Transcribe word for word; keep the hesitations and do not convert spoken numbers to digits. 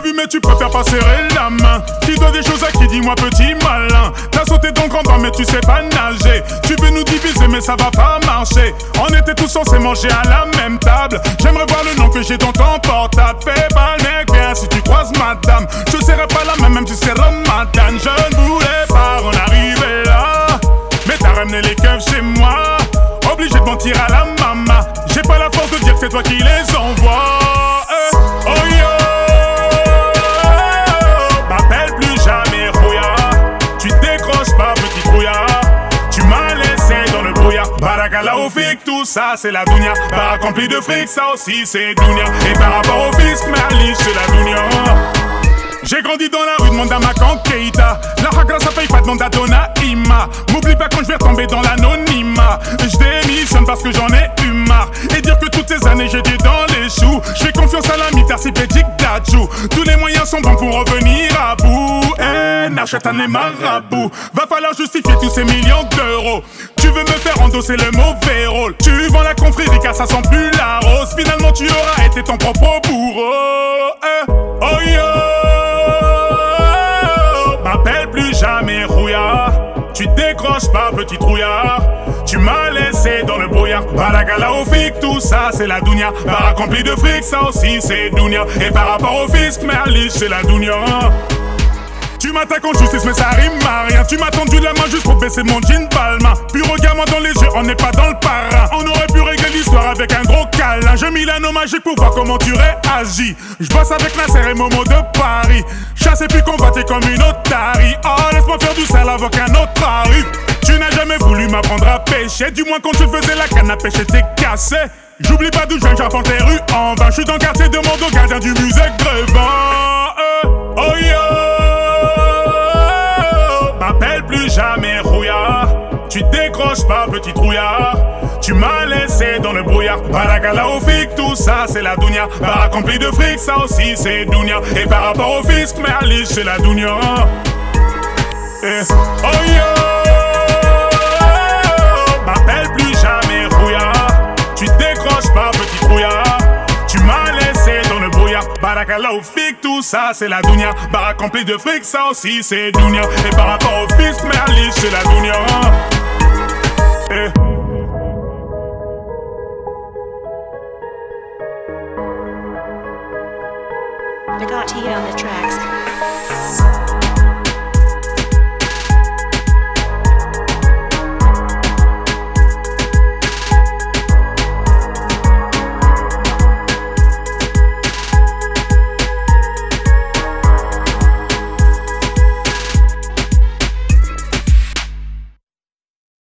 vu mais tu préfères pas serrer la main. Qui doit des choses à qui, dis-moi petit malin. T'as sauté dans le grand bain mais tu sais pas nager. Tu veux nous diviser mais ça va pas marcher. On était tous censés manger à la même table. J'aimerais voir le nom que j'ai dans ton portable. Fais pas le mec bien si tu croises madame. Je serai pas la même même si c'est Ramadan. Je ne voulais pas en arriver là, mais t'as ramené les keufs chez moi. Obligé de mentir à la maman. J'ai pas la force de dire que c'est toi qui les envoie. euh, Oh yo, m'appelle plus jamais Rouya. Tu décroches pas petit trouillard. Tu m'as laissé dans le brouillard. Barakala au fic, tout ça c'est la dounia. Barak rempli de fric, ça aussi c'est dounia. Et par rapport au fisc, Merlich c'est la dounia. J'ai grandi dans la rue, demande à ma Keita. La hagra ça paye pas, demande à Donna Ima. M'oublie pas quand je vais retomber dans l'anonymat. Je démissionne parce que j'en ai eu marre. Et dire que toutes ces années j'étais dans les choux. Je fais confiance à la mitarcipédique d'Adjou. Tous les moyens sont bons pour revenir à bout. Eh, n'achète un marabouts. Va falloir justifier tous ces millions d'euros. Tu veux me faire endosser le mauvais rôle. Tu vends la confrérie car ça sent plus la rose. Finalement tu auras été ton propre bourreau. Eh, oh yo, m'appelle plus jamais Rouya. Tu décroches pas petit trouillard. Tu m'as laissé dans le brouillard. Balagala au fic, tout ça c'est la dounia. Barak rempli de fric, ça aussi c'est dounia. Et par rapport au fisc, Merlich c'est la dounia. Tu m'attaques en justice mais ça rime à rien. Tu m'as tendu la main juste pour baisser mon jean Balmain. Puis regarde-moi dans les yeux, on n'est pas dans le parrain. On aurait pu régler l'histoire avec un gros câlin. J'ai mis l'anneau magique pour voir comment tu réagis. Je bosse avec Nasser et Momo de Paris. Chassé puis convoité comme une otarie. Oh laisse-moi faire du sale avant qu'un autre arrive. Tu n'as jamais voulu m'apprendre à pêcher. Du moins quand tu faisais la canne à pêcher t'es cassé. J'oublie pas d'où je viens, j'apprends tes rues en vain. Je suis dans le quartier de Bordeaux, gardien du musée Grevin. euh, Oh yo, m'appelle plus jamais Rouya. Tu décroches pas petit trouillard. Tu m'as laissé dans le brouillard. Balagala au fic, tout ça c'est la dounia. Barak rempli de fric, ça aussi c'est dounia. Et par rapport au fisc, Merlich c'est la dounia. Eh, oh yo, m'appelle plus jamais Rouya. Tu décroches pas petit trouillard. Tu m'as laissé dans le brouillard. Barakala au fic, tout ça c'est la dounia. Barak rempli de fric, ça aussi c'est dounia. Et par rapport au fisc, Merlich c'est la dounia. Eh. Nagati on the tracks.